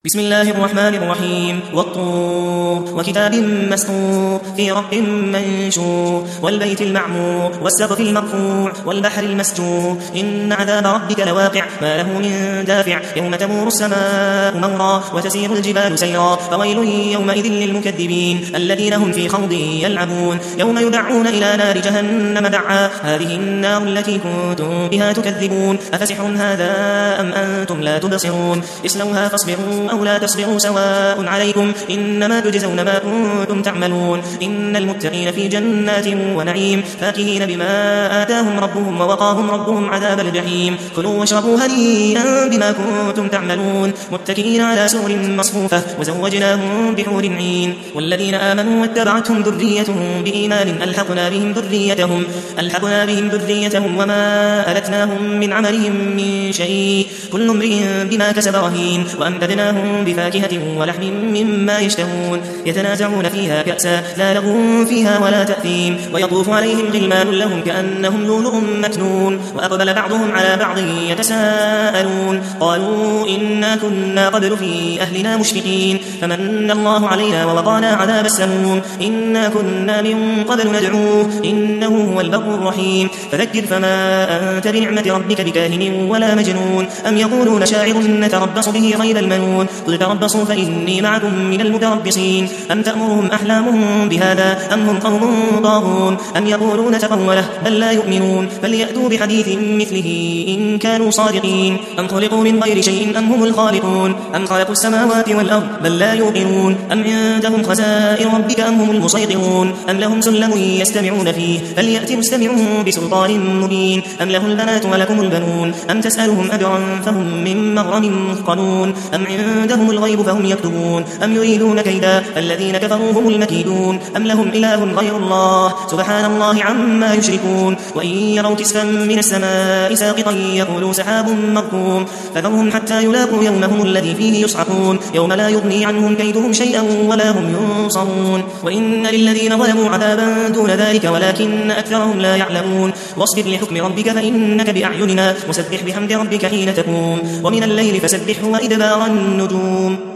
بسم الله الرحمن الرحيم والطور وكتاب مسطور في رق منشور والبيت المعمور والسقف المرفوع والبحر المسجور إن عذاب ربك لواقع ما له من دافع يوم تمور السماء مورا وتسير الجبال سيرا فويل يومئذ للمكذبين الذين هم في خوض يلعبون يوم يدعون إلى نار جهنم دعا هذه النار التي كنتم بها تكذبون أفسحر هذا أم أنتم لا تبصرون اصلوها فاصبروا أو لا تصبروا سواء عليكم إنما تجزون ما كنتم تعملون إن المتقين في جنات ونعيم فاكهين بما آتاهم ربهم ووقاهم ربهم عذاب الجحيم كلوا واشربوا هنيئا بما كنتم تعملون متكئين على سور مصفوفة وزوجناهم بحور عين والذين آمنوا واتبعتهم ذريتهم بإيمان ألحقنا بهم ذريتهم وما ألتناهم من عملهم من شيء كل امرئ بما كسب رهين وأمددناهم بفاكهة ولحم مما يشتهون يتنازعون فيها كأسا لا لغو فيها ولا تأثيم ويطوف عليهم غلمان لهم كأنهم لؤلؤ مكنون وأقبل بعضهم على بعض يتساءلون قالوا إنا كنا قبل في أهلنا مشفقين فمن الله علينا ووقانا عذاب السموم إنا كنا من قبل ندعوه إنه هو البر الرحيم فذكر فما أنت بنعمة ربك بكاهن ولا مجنون أم يقولون شاعر نتربص به ريب المنون قل تربصوا فإني معكم من المتربصين أم تأمرهم أحلامهم بهذا أم هم قوم طاغون أم يقولون تقوله بل لا يؤمنون فليأتوا بحديث مثله إن كانوا صادقين أم خلقوا من غير شيء أم هم الخالقون أم خلقوا السماوات والأرض بل لا يوقنون أم عندهم خزائن ربك أم هم المسيطرون أم لهم سلم يستمعون فيه فليأت مستمعهم بسلطان مبين أم له البنات ولكم البنون أم تسألهم أجرا فهم من مغرم مثقلون أم عندهم الغيب فهم يكتبون أم يريدون كيدا الذين كفروا هم المكيدون أم لهم إله غير الله سبحان الله عما يشركون وإن يروا كسفا من السماء ساقطا يقولوا سحاب مركوم فذرهم حتى يلاقوا يومهم الذي فيه يصعقون يوم لا يغني عنهم كيدهم شيئا ولا هم ينصرون وإن للذين ظلموا عذابا دون ذلك ولكن أكثرهم لا يعلمون واصبر لحكم ربك فإنك بأعيننا وسبح بحمد ربك حين تقوم ومن الليل فسبحه وإدبار النجوم